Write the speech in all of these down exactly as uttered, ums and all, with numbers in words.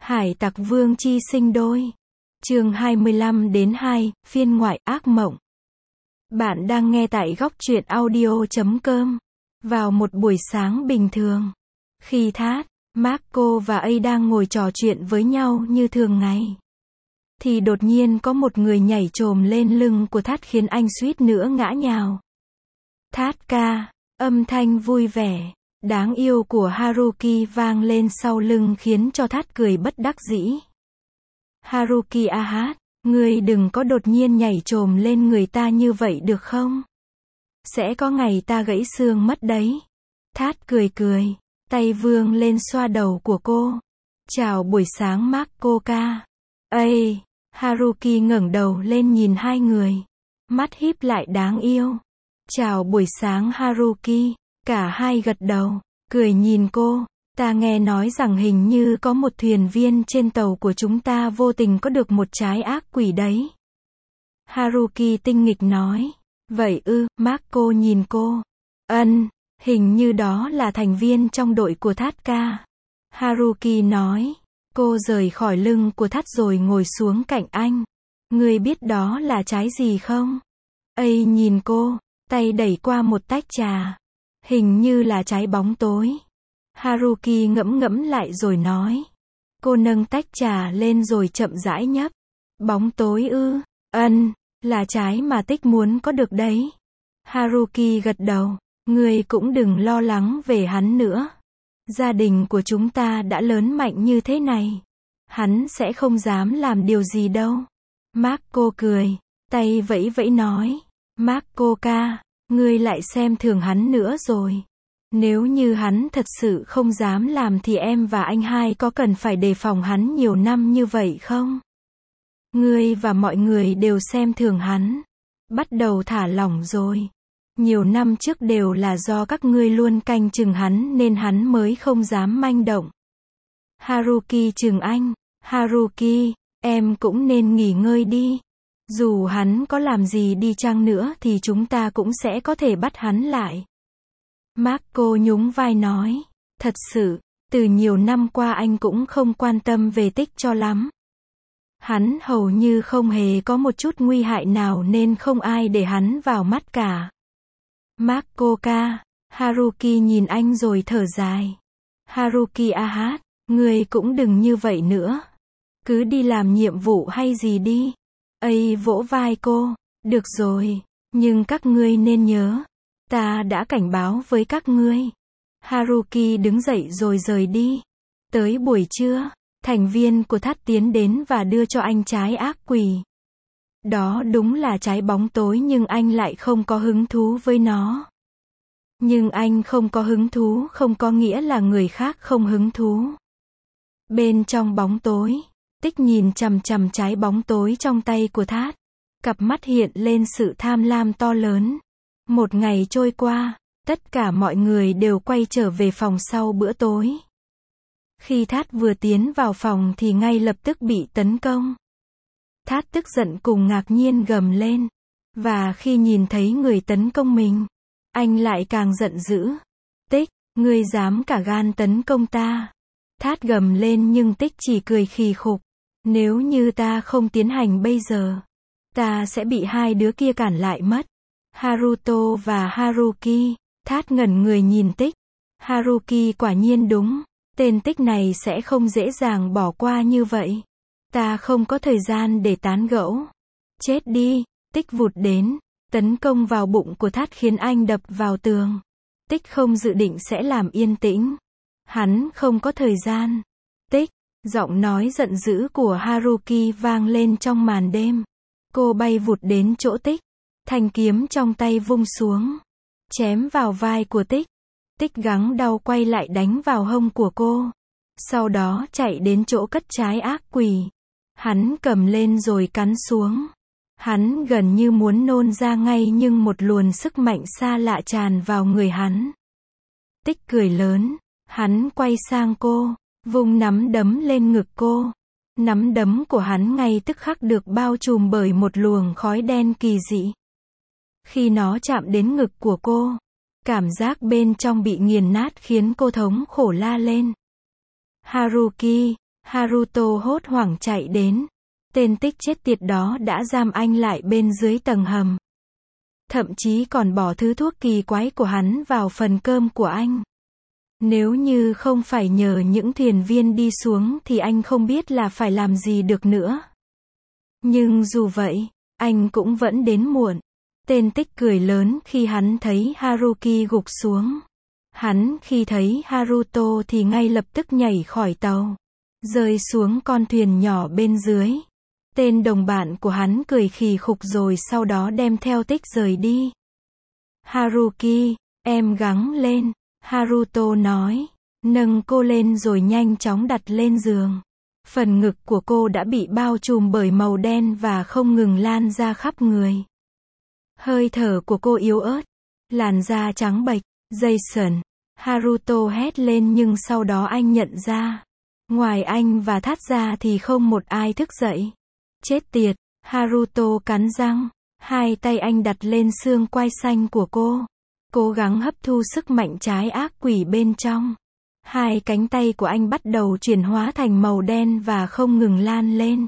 Hải tặc vương chi sinh đôi. Chương hai mươi lăm đến hai, phiên ngoại ác mộng. Bạn đang nghe tại góc truyện audio chấm com. Vào một buổi sáng bình thường, khi Thát, Marco và A đang ngồi trò chuyện với nhau như thường ngày, thì đột nhiên có một người nhảy chồm lên lưng của Thát khiến anh suýt nữa ngã nhào. Thát ca, âm thanh vui vẻ, đáng yêu của Haruki vang lên sau lưng khiến cho Thát cười bất đắc dĩ. Haruki a hát, ngươi đừng có đột nhiên nhảy chồm lên người ta như vậy được không? Sẽ có ngày ta gãy xương mất đấy. Thát cười cười, tay vươn lên xoa đầu của cô. Chào buổi sáng Marco ca. Ây, Haruki ngẩng đầu lên nhìn hai người. Mắt híp lại đáng yêu. Chào buổi sáng Haruki. Cả hai gật đầu, cười nhìn cô. Ta nghe nói rằng hình như có một thuyền viên trên tàu của chúng ta vô tình có được một trái ác quỷ đấy. Haruki tinh nghịch nói. Vậy ư, Marco nhìn cô. Ân, hình như đó là thành viên trong đội của Thát ca. Haruki nói. Cô rời khỏi lưng của Thát rồi ngồi xuống cạnh anh. Ngươi biết đó là trái gì không? A nhìn cô, tay đẩy qua một tách trà. Hình như là trái bóng tối. Haruki ngẫm ngẫm lại rồi nói. Cô nâng tách trà lên rồi chậm rãi nhấp. Bóng tối ư? Ân, là trái mà Tích muốn có được đấy. Haruki gật đầu. Ngươi cũng đừng lo lắng về hắn nữa. Gia đình của chúng ta đã lớn mạnh như thế này. Hắn sẽ không dám làm điều gì đâu. Marco cười, tay vẫy vẫy nói. Marco ca, ngươi lại xem thường hắn nữa rồi. Nếu như hắn thật sự không dám làm thì em và anh hai có cần phải đề phòng hắn nhiều năm như vậy không? Ngươi và mọi người đều xem thường hắn. Bắt đầu thả lỏng rồi. Nhiều năm trước đều là do các ngươi luôn canh chừng hắn nên hắn mới không dám manh động. Haruki chừng anh. Haruki, em cũng nên nghỉ ngơi đi. Dù hắn có làm gì đi chăng nữa thì chúng ta cũng sẽ có thể bắt hắn lại. Marco nhún vai nói. Thật sự, từ nhiều năm qua anh cũng không quan tâm về Tích cho lắm. Hắn hầu như không hề có một chút nguy hại nào nên không ai để hắn vào mắt cả. Marco ca, Haruki nhìn anh rồi thở dài. Haruki a hát, ngươi cũng đừng như vậy nữa. Cứ đi làm nhiệm vụ hay gì đi. A vỗ vai cô. Được rồi, nhưng các ngươi nên nhớ. Ta đã cảnh báo với các ngươi. Haruki đứng dậy rồi rời đi. Tới buổi trưa, thành viên của Thát tiến đến và đưa cho anh trái ác quỷ. Đó đúng là trái bóng tối nhưng anh lại không có hứng thú với nó. Nhưng anh không có hứng thú không có nghĩa là người khác không hứng thú. Bên trong bóng tối, Tích nhìn chằm chằm trái bóng tối trong tay của Thát. Cặp mắt hiện lên sự tham lam to lớn. Một ngày trôi qua, tất cả mọi người đều quay trở về phòng sau bữa tối. Khi Thát vừa tiến vào phòng thì ngay lập tức bị tấn công. Thát tức giận cùng ngạc nhiên gầm lên. Và khi nhìn thấy người tấn công mình, anh lại càng giận dữ. Tích, ngươi dám cả gan tấn công ta. Thát gầm lên nhưng Tích chỉ cười khì khục. Nếu như ta không tiến hành bây giờ, ta sẽ bị hai đứa kia cản lại mất. Haruto và Haruki. Thát ngẩn người nhìn Tích. Haruki quả nhiên đúng. Tên Tích này sẽ không dễ dàng bỏ qua như vậy. Ta không có thời gian để tán gẫu. Chết đi. Tích vụt đến, tấn công vào bụng của Thát khiến anh đập vào tường. Tích không dự định sẽ làm yên tĩnh. Hắn không có thời gian. Tích, giọng nói giận dữ của Haruki vang lên trong màn đêm. Cô bay vụt đến chỗ Tích. Thanh kiếm trong tay vung xuống. Chém vào vai của Tích. Tích gắng đau quay lại đánh vào hông của cô. Sau đó chạy đến chỗ cất trái ác quỷ. Hắn cầm lên rồi cắn xuống. Hắn gần như muốn nôn ra ngay nhưng một luồng sức mạnh xa lạ tràn vào người hắn. Tích cười lớn. Hắn quay sang cô. Vung nắm đấm lên ngực cô. Nắm đấm của hắn ngay tức khắc được bao trùm bởi một luồng khói đen kỳ dị. Khi nó chạm đến ngực của cô, cảm giác bên trong bị nghiền nát khiến cô thống khổ la lên. Haruki, Haruto hốt hoảng chạy đến. Tên tích chết tiệt đó đã giam anh lại bên dưới tầng hầm. Thậm chí còn bỏ thứ thuốc kỳ quái của hắn vào phần cơm của anh. Nếu như không phải nhờ những thuyền viên đi xuống thì anh không biết là phải làm gì được nữa. Nhưng dù vậy, anh cũng vẫn đến muộn. Tên tích cười lớn khi hắn thấy Haruki gục xuống. Hắn khi thấy Haruto thì ngay lập tức nhảy khỏi tàu, rơi xuống con thuyền nhỏ bên dưới. Tên đồng bạn của hắn cười khì khục rồi sau đó đem theo tích rời đi. Haruki, em gắng lên, Haruto nói, nâng cô lên rồi nhanh chóng đặt lên giường. Phần ngực của cô đã bị bao trùm bởi màu đen và không ngừng lan ra khắp người. Hơi thở của cô yếu ớt, làn da trắng bệch. Jason, Haruto hét lên nhưng sau đó anh nhận ra, ngoài anh và Thát ra thì không một ai thức dậy. Chết tiệt, Haruto cắn răng, hai tay anh đặt lên xương quai xanh của cô, cố gắng hấp thu sức mạnh trái ác quỷ bên trong. Hai cánh tay của anh bắt đầu chuyển hóa thành màu đen và không ngừng lan lên.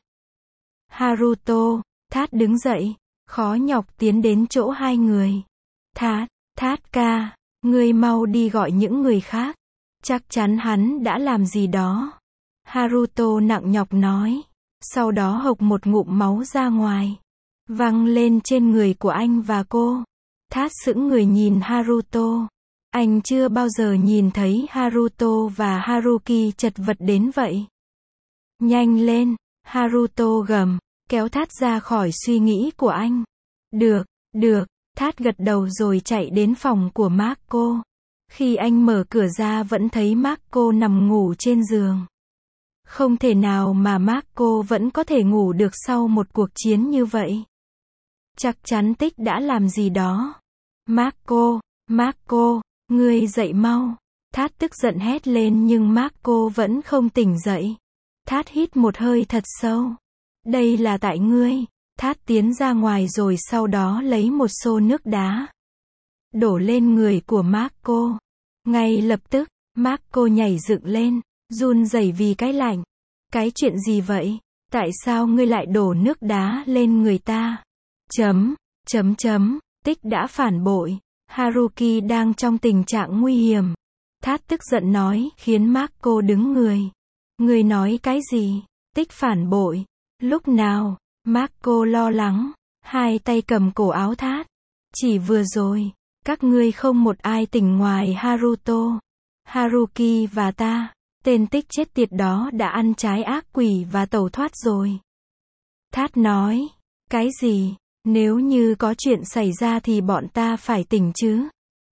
Haruto, Thát đứng dậy, khó nhọc tiến đến chỗ hai người. Thát, Thát ca, ngươi mau đi gọi những người khác. Chắc chắn hắn đã làm gì đó. Haruto nặng nhọc nói. Sau đó hộc một ngụm máu ra ngoài, văng lên trên người của anh và cô. Thát sững người nhìn Haruto. Anh chưa bao giờ nhìn thấy Haruto và Haruki chật vật đến vậy. Nhanh lên, Haruto gầm, kéo Thát ra khỏi suy nghĩ của anh. Được, được, Thát gật đầu rồi chạy đến phòng của Marco. Khi anh mở cửa ra vẫn thấy Marco nằm ngủ trên giường. Không thể nào mà Marco vẫn có thể ngủ được sau một cuộc chiến như vậy. Chắc chắn tích đã làm gì đó. Marco, Marco, ngươi dậy mau. Thát tức giận hét lên nhưng Marco vẫn không tỉnh dậy. Thát hít một hơi thật sâu. Đây là tại ngươi. Thát tiến ra ngoài rồi sau đó lấy một xô nước đá, đổ lên người của Marco. Ngay lập tức, Marco nhảy dựng lên, run rẩy vì cái lạnh. Cái chuyện gì vậy? Tại sao ngươi lại đổ nước đá lên người ta? Chấm, chấm chấm, tích đã phản bội. Haruki đang trong tình trạng nguy hiểm. Thát tức giận nói, khiến Marco đứng người. Ngươi nói cái gì? Tích phản bội. Lúc nào? Marco lo lắng, hai tay cầm cổ áo Thát. Chỉ vừa rồi, các ngươi không một ai tỉnh ngoài Haruto, Haruki và ta. Tên tích chết tiệt đó đã ăn trái ác quỷ và tẩu thoát rồi. Thát nói, cái gì? Nếu như có chuyện xảy ra thì bọn ta phải tỉnh chứ?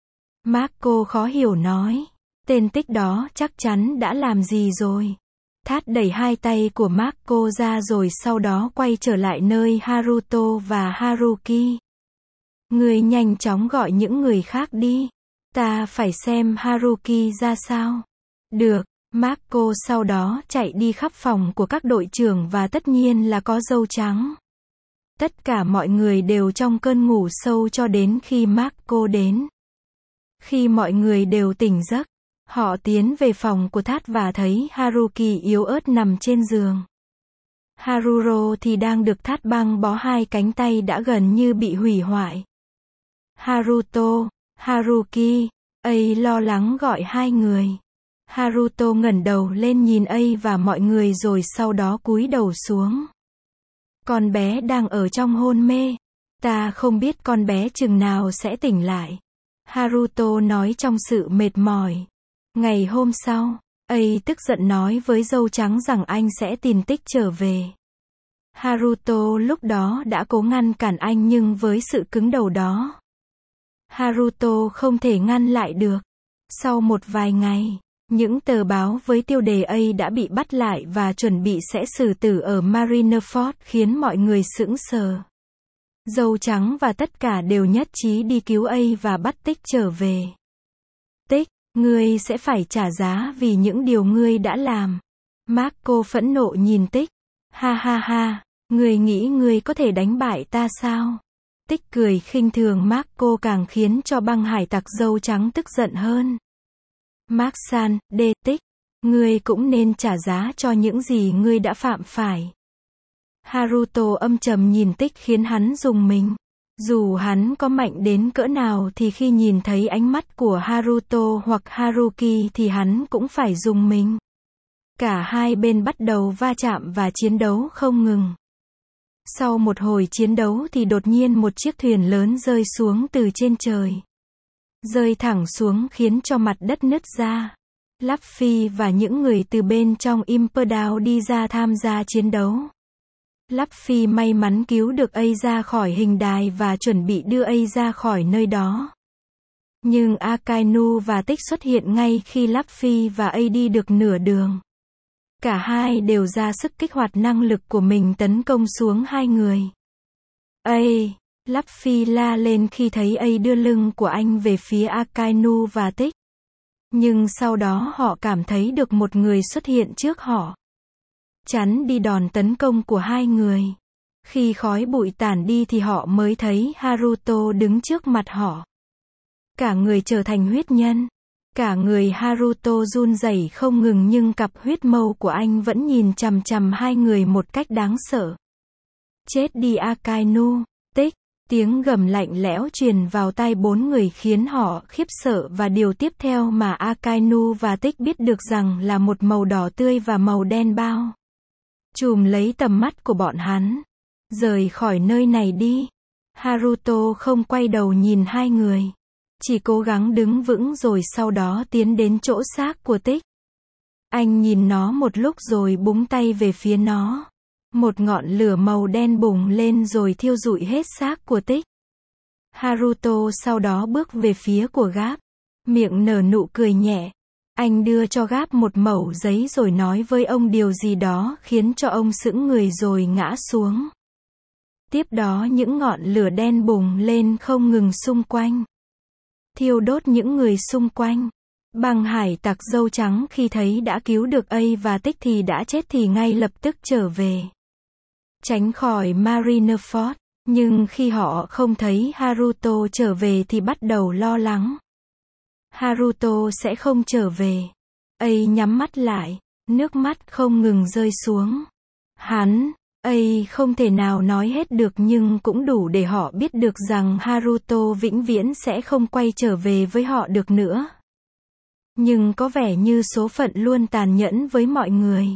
Marco khó hiểu nói, tên tích đó chắc chắn đã làm gì rồi. Thát đẩy hai tay của Marco ra rồi sau đó quay trở lại nơi Haruto và Haruki. Ngươi nhanh chóng gọi những người khác đi. Ta phải xem Haruki ra sao. Được, Marco sau đó chạy đi khắp phòng của các đội trưởng và tất nhiên là có dâu trắng. Tất cả mọi người đều trong cơn ngủ sâu cho đến khi Marco đến. Khi mọi người đều tỉnh giấc, họ tiến về phòng của Thát và thấy Haruki yếu ớt nằm trên giường. Haruro thì đang được Thát băng bó hai cánh tay đã gần như bị hủy hoại. Haruto, Haruki, ấy lo lắng gọi hai người. Haruto ngẩng đầu lên nhìn ấy và mọi người rồi sau đó cúi đầu xuống. Con bé đang ở trong hôn mê. Ta không biết con bé chừng nào sẽ tỉnh lại. Haruto nói trong sự mệt mỏi. Ngày hôm sau, ấy tức giận nói với dâu trắng rằng anh sẽ tìm tích trở về. Haruto lúc đó đã cố ngăn cản anh nhưng với sự cứng đầu đó, Haruto không thể ngăn lại được. Sau một vài ngày, những tờ báo với tiêu đề A đã bị bắt lại và chuẩn bị sẽ xử tử ở Marineford khiến mọi người sững sờ. Dâu trắng và tất cả đều nhất trí đi cứu A và bắt tích trở về. Tích, ngươi sẽ phải trả giá vì những điều ngươi đã làm. Marco phẫn nộ nhìn tích. Ha ha ha, ngươi nghĩ ngươi có thể đánh bại ta sao? Tích cười khinh thường Marco càng khiến cho băng hải tặc dâu trắng tức giận hơn. Mark-san, đê tích. Ngươi cũng nên trả giá cho những gì ngươi đã phạm phải. Haruto âm trầm nhìn Tích khiến hắn rùng mình. Dù hắn có mạnh đến cỡ nào thì khi nhìn thấy ánh mắt của Haruto hoặc Haruki thì hắn cũng phải rùng mình. Cả hai bên bắt đầu va chạm và chiến đấu không ngừng. Sau một hồi chiến đấu thì đột nhiên một chiếc thuyền lớn rơi xuống từ trên trời. Rơi thẳng xuống khiến cho mặt đất nứt ra. Luffy và những người từ bên trong Imperial đi ra tham gia chiến đấu. Luffy may mắn cứu được A ra khỏi hình đài và chuẩn bị đưa A ra khỏi nơi đó. Nhưng Akainu và Tích xuất hiện ngay khi Luffy và A đi được nửa đường. Cả hai đều ra sức kích hoạt năng lực của mình tấn công xuống hai người. A, Luffy la lên khi thấy A đưa lưng của anh về phía Akainu và Tích. Nhưng sau đó họ cảm thấy được một người xuất hiện trước họ. Chắn đi đòn tấn công của hai người. Khi khói bụi tản đi thì họ mới thấy Haruto đứng trước mặt họ. Cả người trở thành huyết nhân. Cả người Haruto run rẩy không ngừng nhưng cặp huyết mâu của anh vẫn nhìn chằm chằm hai người một cách đáng sợ. Chết đi Akainu, Tích. Tiếng gầm lạnh lẽo truyền vào tai bốn người khiến họ khiếp sợ và điều tiếp theo mà Akainu và Tích biết được rằng là một màu đỏ tươi và màu đen bao trùm lấy tầm mắt của bọn hắn. Rời khỏi nơi này đi. Haruto không quay đầu nhìn hai người. Chỉ cố gắng đứng vững rồi sau đó tiến đến chỗ xác của Tích. Anh nhìn nó một lúc rồi búng tay về phía nó. Một ngọn lửa màu đen bùng lên rồi thiêu rụi hết xác của Tích. Haruto sau đó bước về phía của Gáp. Miệng nở nụ cười nhẹ. Anh đưa cho Gáp một mẩu giấy rồi nói với ông điều gì đó khiến cho ông sững người rồi ngã xuống. Tiếp đó những ngọn lửa đen bùng lên không ngừng xung quanh. Thiêu đốt những người xung quanh. Băng hải tặc dâu trắng khi thấy đã cứu được A và Tích thì đã chết thì ngay lập tức trở về. Tránh khỏi Marineford. Nhưng khi họ không thấy Haruto trở về thì bắt đầu lo lắng. Haruto sẽ không trở về. A nhắm mắt lại. Nước mắt không ngừng rơi xuống. Hắn, A không thể nào nói hết được nhưng cũng đủ để họ biết được rằng Haruto vĩnh viễn sẽ không quay trở về với họ được nữa. Nhưng có vẻ như số phận luôn tàn nhẫn với mọi người.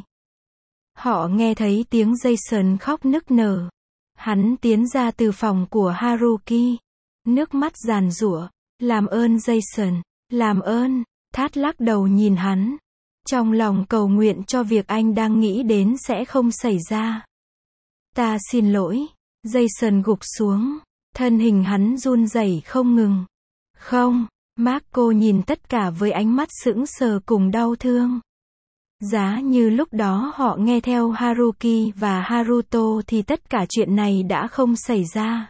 Họ nghe thấy tiếng Jason khóc nức nở. Hắn tiến ra từ phòng của Haruki. Nước mắt giàn giụa. Làm ơn Jason, làm ơn. Thát lắc đầu nhìn hắn. Trong lòng cầu nguyện cho việc anh đang nghĩ đến sẽ không xảy ra. Ta xin lỗi. Jason gục xuống. Thân hình hắn run rẩy không ngừng. Không. Marco nhìn tất cả với ánh mắt sững sờ cùng đau thương. Giá như lúc đó họ nghe theo Haruki và Haruto thì tất cả chuyện này đã không xảy ra.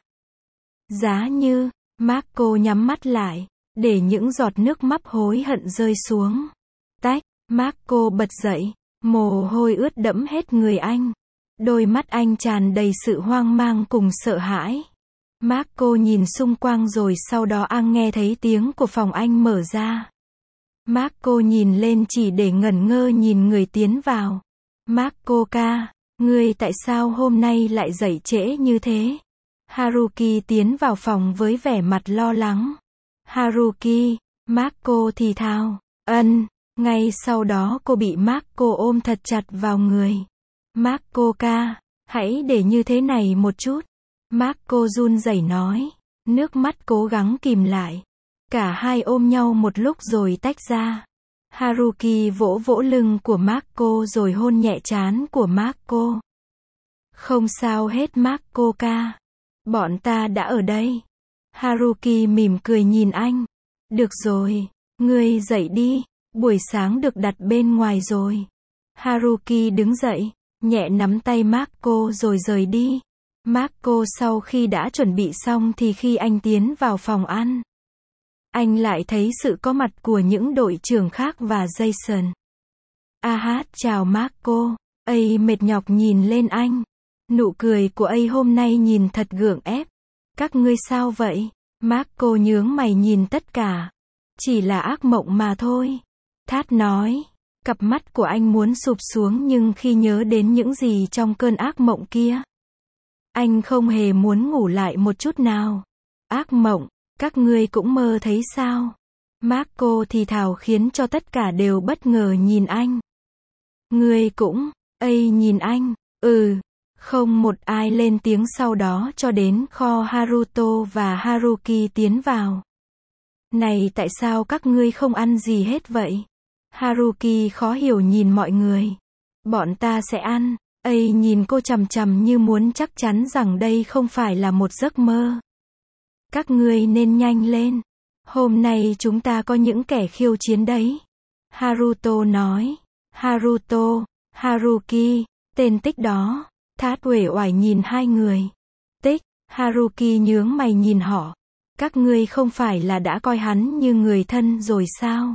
Giá như, Marco nhắm mắt lại, để những giọt nước mắt hối hận rơi xuống. Tách, Marco bật dậy, mồ hôi ướt đẫm hết người anh. Đôi mắt anh tràn đầy sự hoang mang cùng sợ hãi. Marco nhìn xung quanh rồi sau đó anh nghe thấy tiếng của phòng anh mở ra. Marco nhìn lên chỉ để ngẩn ngơ nhìn người tiến vào. Marco ca, ngươi tại sao hôm nay lại dậy trễ như thế? Haruki tiến vào phòng với vẻ mặt lo lắng. Haruki, Marco thì thào, ân, ngay sau đó cô bị Marco ôm thật chặt vào người. Marco ca, hãy để như thế này một chút. Marco run rẩy nói, nước mắt cố gắng kìm lại. Cả hai ôm nhau một lúc rồi tách ra. Haruki vỗ vỗ lưng của Marco rồi hôn nhẹ trán của Marco. Không sao hết Marco ca. Bọn ta đã ở đây. Haruki mỉm cười nhìn anh. Được rồi, ngươi dậy đi, buổi sáng được đặt bên ngoài rồi. Haruki đứng dậy, nhẹ nắm tay Marco rồi rời đi. Marco sau khi đã chuẩn bị xong thì khi anh tiến vào phòng ăn, anh lại thấy sự có mặt của những đội trưởng khác và Jason. A hát chào Marco. A mệt nhọc nhìn lên anh. Nụ cười của A hôm nay nhìn thật gượng ép. Các ngươi sao vậy? Marco nhướng mày nhìn tất cả. Chỉ là ác mộng mà thôi. Thát nói. Cặp mắt của anh muốn sụp xuống nhưng khi nhớ đến những gì trong cơn ác mộng kia, anh không hề muốn ngủ lại một chút nào. Ác mộng, các ngươi cũng mơ thấy sao? Marco thì thào khiến cho tất cả đều bất ngờ nhìn anh. Ngươi cũng, ây nhìn anh, ừ, không một ai lên tiếng sau đó cho đến kho Haruto và Haruki tiến vào. Này tại sao các ngươi không ăn gì hết vậy? Haruki khó hiểu nhìn mọi người. Bọn ta sẽ ăn, ây nhìn cô chằm chằm như muốn chắc chắn rằng đây không phải là một giấc mơ. Các ngươi nên nhanh lên. Hôm nay chúng ta có những kẻ khiêu chiến đấy. Haruto nói. Haruto, Haruki, tên Tích đó. Thát uể oải nhìn hai người. Tích, Haruki nhướng mày nhìn họ. Các ngươi không phải là đã coi hắn như người thân rồi sao?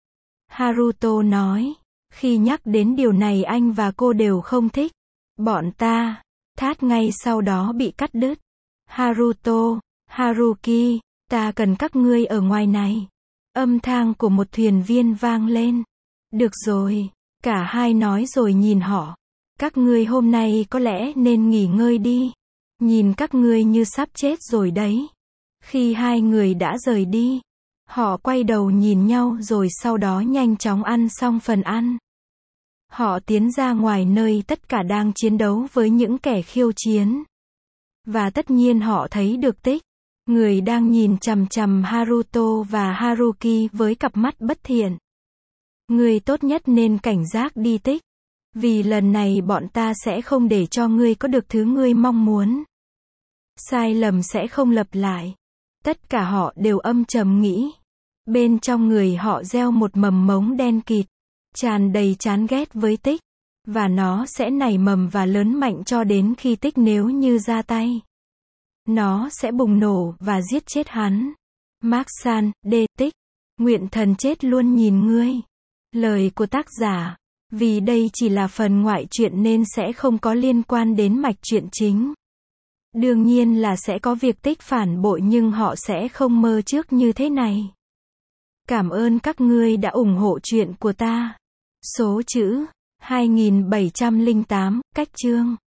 Haruto nói. Khi nhắc đến điều này anh và cô đều không thích. Bọn ta. Thát ngay sau đó bị cắt đứt. Haruto, Haruki, ta cần các ngươi ở ngoài này. Âm thanh của một thuyền viên vang lên. Được rồi. Cả hai nói rồi nhìn họ. Các ngươi hôm nay có lẽ nên nghỉ ngơi đi. Nhìn các ngươi như sắp chết rồi đấy. Khi hai người đã rời đi, họ quay đầu nhìn nhau rồi sau đó nhanh chóng ăn xong phần ăn. Họ tiến ra ngoài nơi tất cả đang chiến đấu với những kẻ khiêu chiến. Và tất nhiên họ thấy được Tích, người đang nhìn chằm chằm Haruto và Haruki với cặp mắt bất thiện. Ngươi tốt nhất nên cảnh giác đi Tích. Vì lần này bọn ta sẽ không để cho ngươi có được thứ ngươi mong muốn. Sai lầm sẽ không lặp lại. Tất cả họ đều âm trầm nghĩ. Bên trong người họ gieo một mầm mống đen kịt, tràn đầy chán ghét với Tích. Và nó sẽ nảy mầm và lớn mạnh cho đến khi Tích nếu như ra tay. Nó sẽ bùng nổ và giết chết hắn. Mark-san, đê Tích. Nguyện thần chết luôn nhìn ngươi. Lời của tác giả. Vì đây chỉ là phần ngoại truyện nên sẽ không có liên quan đến mạch truyện chính. Đương nhiên là sẽ có việc Tích phản bội nhưng họ sẽ không mơ trước như thế này. Cảm ơn các ngươi đã ủng hộ truyện của ta. Số chữ hai nghìn bảy trăm lẻ tám, cách chương